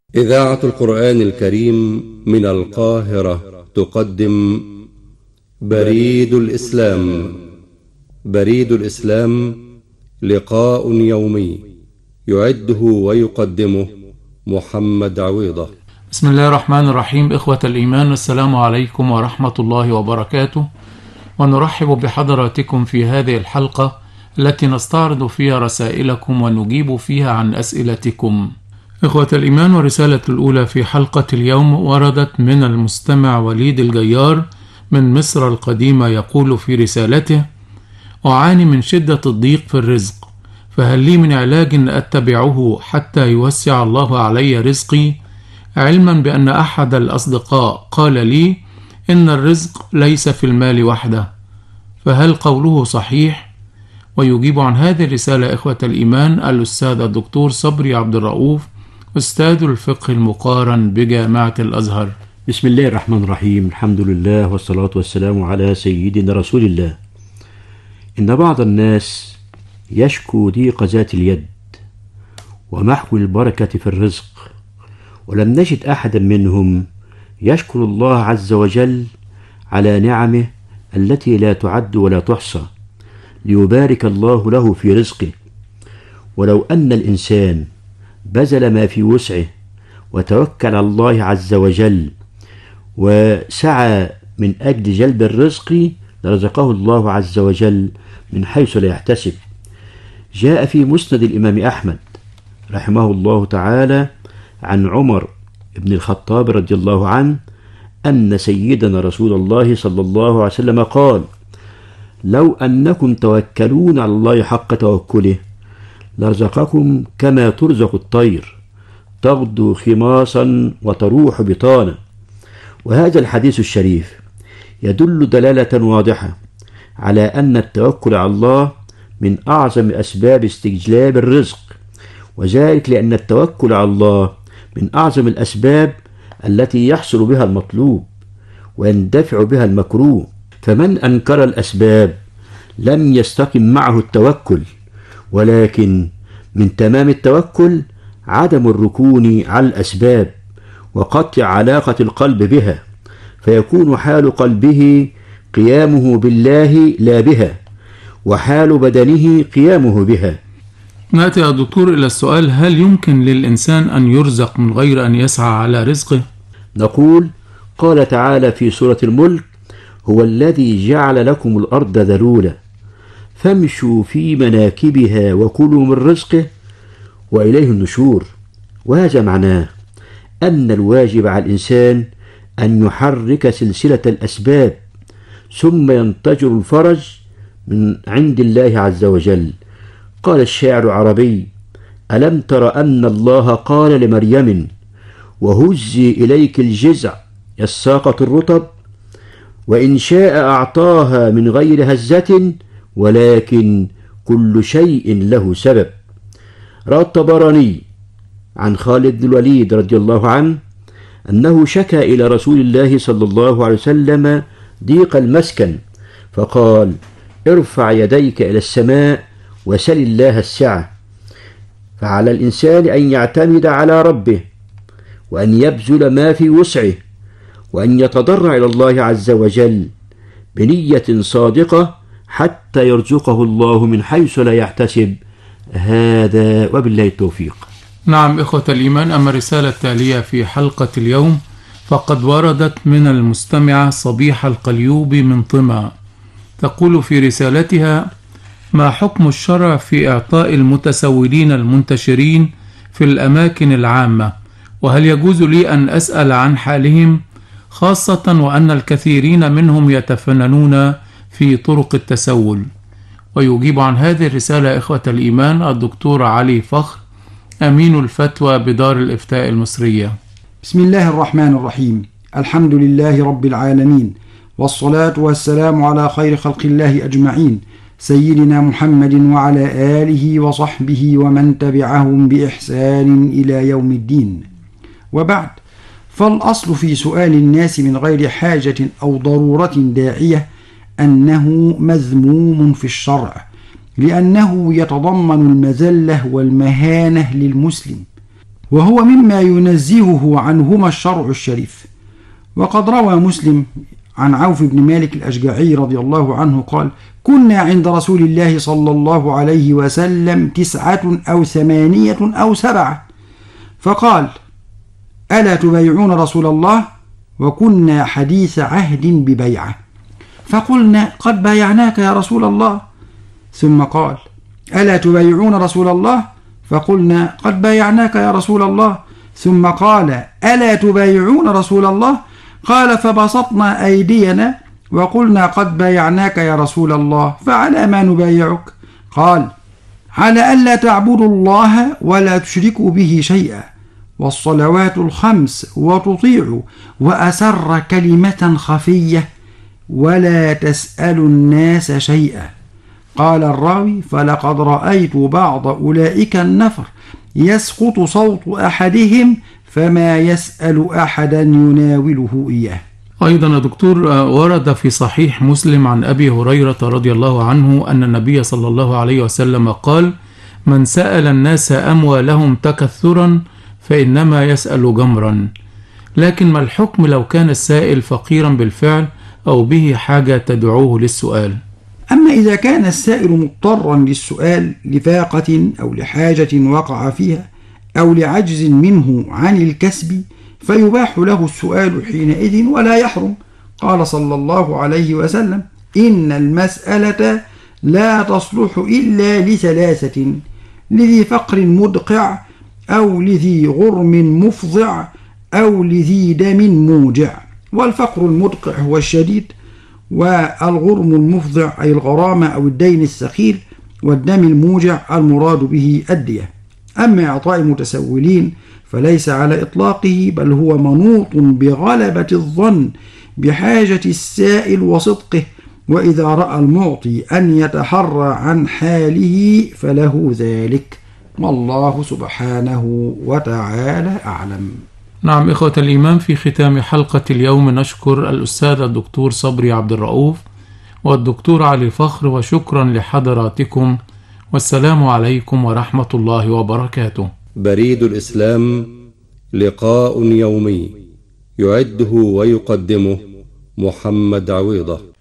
إذاعة القرآن الكريم من القاهرة تقدم بريد الإسلام. بريد الإسلام لقاء يومي يعده ويقدمه محمد عويضة. بسم الله الرحمن الرحيم. إخوة الإيمان، السلام عليكم ورحمة الله وبركاته، ونرحب بحضراتكم في هذه الحلقة التي نستعرض فيها رسائلكم ونجيب فيها عن أسئلتكم. إخوة الإيمان، والرسالة الأولى في حلقة اليوم وردت من المستمع وليد الجيار من مصر القديمة، يقول في رسالته: أعاني من شدة الضيق في الرزق، فهل لي من علاج أتبعه حتى يوسع الله علي رزقي؟ علما بأن أحد الأصدقاء قال لي إن الرزق ليس في المال وحده، فهل قوله صحيح؟ ويجيب عن هذه الرسالة إخوة الإيمان الأستاذ الدكتور صبري عبد الرؤوف، أستاذ الفقه المقارن بجامعة الأزهر. بسم الله الرحمن الرحيم. الحمد لله والصلاة والسلام على سيدنا رسول الله. إن بعض الناس يشكو ضيق ذات اليد ومحو البركة في الرزق، ولم نجد أحدا منهم يشكر الله عز وجل على نعمه التي لا تعد ولا تحصى ليبارك الله له في رزقه. ولو أن الإنسان بذل ما في وسعه وتوكل على الله عز وجل وسعى من أجل جلب الرزق لرزقه الله عز وجل من حيث لا يحتسب. جاء في مسند الإمام أحمد رحمه الله تعالى عن عمر بن الخطاب رضي الله عنه أن سيدنا رسول الله صلى الله عليه وسلم قال: لو أنكم توكلون على الله حق توكله لرزقكم كما ترزق الطير، تغدو خماصا وتروح بطانا. وهذا الحديث الشريف يدل دلالة واضحة على أن التوكل على الله من أعظم أسباب استجلاب الرزق، وذلك لأن التوكل على الله من أعظم الأسباب التي يحصل بها المطلوب ويندفع بها المكروه. فمن أنكر الأسباب لم يستقم معه التوكل، ولكن من تمام التوكل عدم الركون على الأسباب وقطع علاقة القلب بها، فيكون حال قلبه قيامه بالله لا بها، وحال بدنه قيامه بها. نأتي يا دكتور إلى السؤال: هل يمكن للإنسان أن يرزق من غير أن يسعى على رزقه؟ نقول: قال تعالى في سورة الملك: هو الذي جعل لكم الأرض ذلولا فامشوا في مناكبها وكلوا من رزقه وإليه النشور. وهذا معناه أن الواجب على الإنسان أن يحرك سلسلة الأسباب ثم ينتظر الفرج من عند الله عز وجل. قال الشاعر العربي: ألم تر أن الله قال لمريم وهزي إليك الجزع يساقط الرطب، وإن شاء أعطاها من غير هزة ولكن كل شيء له سبب. روى الطبراني عن خالد بن الوليد رضي الله عنه أنه شكى إلى رسول الله صلى الله عليه وسلم ضيق المسكن، فقال: ارفع يديك إلى السماء وسل الله السعة. فعلى الإنسان أن يعتمد على ربه، وأن يبذل ما في وسعه، وأن يتضرع إلى الله عز وجل بنية صادقة حتى يرزقه الله من حيث لا يحتسب. هذا وبالله التوفيق. نعم إخوة الإيمان، أما الرسالة التالية في حلقة اليوم فقد وردت من المستمعة صبيحة القليوبي من طمع، تقول في رسالتها: ما حكم الشرع في إعطاء المتسولين المنتشرين في الأماكن العامة؟ وهل يجوز لي أن أسأل عن حالهم، خاصة وأن الكثيرين منهم يتفننون في طرق التسول؟ ويجيب عن هذه الرسالة إخوة الإيمان الدكتور علي فخر، أمين الفتوى بدار الإفتاء المصرية. بسم الله الرحمن الرحيم. الحمد لله رب العالمين، والصلاة والسلام على خير خلق الله أجمعين، سيدنا محمد وعلى آله وصحبه ومن تبعهم بإحسان إلى يوم الدين. وبعد، فالأصل في سؤال الناس من غير حاجة أو ضرورة داعية أنه مذموم في الشرع، لأنه يتضمن المذلة والمهانة للمسلم، وهو مما ينزهه عنهما الشرع الشريف. وقد روى مسلم عن عوف بن مالك الأشجعي رضي الله عنه قال: كنا عند رسول الله صلى الله عليه وسلم 9 أو 8 أو 7، فقال: ألا تبايعون رسول الله؟ وكنا حديث عهد ببيعة، فقلنا: قد بايعناك يا رسول الله. ثم قال: ألا تبايعون رسول الله؟ فقلنا: قد بايعناك يا رسول الله. ثم قال: ألا تبايعون رسول الله؟ قال: فبسطنا أيدينا وقلنا: قد بايعناك يا رسول الله، فعلى ما نبايعك؟ قال: على ألا تعبدوا الله ولا تشركوا به شيئا، والصلوات الخمس، وتطيعوا، وأسر كلمة خفية، ولا تسألوا الناس شيئا. قال الراوي: فلقد رأيت بعض أولئك النفر يسقط صوت أحدهم فما يسأل أحدا يناوله إياه. أيضا يا دكتور، ورد في صحيح مسلم عن أبي هريرة رضي الله عنه أن النبي صلى الله عليه وسلم قال: من سأل الناس أموالهم تكثرا فإنما يسأل جمرا. لكن ما الحكم لو كان السائل فقيرا بالفعل أو به حاجة تدعوه للسؤال؟ أما إذا كان السائل مضطرا للسؤال لفاقة أو لحاجة وقع فيها أو لعجز منه عن الكسب، فيباح له السؤال حينئذ ولا يحرم. قال صلى الله عليه وسلم: إن المسألة لا تصلح إلا ل3: لذي فقر مدقع، أو لذي غرم مفضع، أو لذي دم موجع. والفقر المدقع هو الشديد، والغرم المفضع أي الغرامة أو الدين الثقيل، والدم الموجع المراد به الدية. أما إعطاء المتسولين فليس على إطلاقه، بل هو منوط بغلبة الظن بحاجة السائل وصدقه، وإذا رأى المعطي أن يتحرى عن حاله فله ذلك، والله سبحانه وتعالى أعلم. نعم إخوة الإيمان، في ختام حلقة اليوم نشكر الأستاذ الدكتور صبري عبد الرؤوف والدكتور علي فخر، وشكرا لحضراتكم، والسلام عليكم ورحمة الله وبركاته. بريد الإسلام، لقاء يومي يعده ويقدمه محمد عويضة.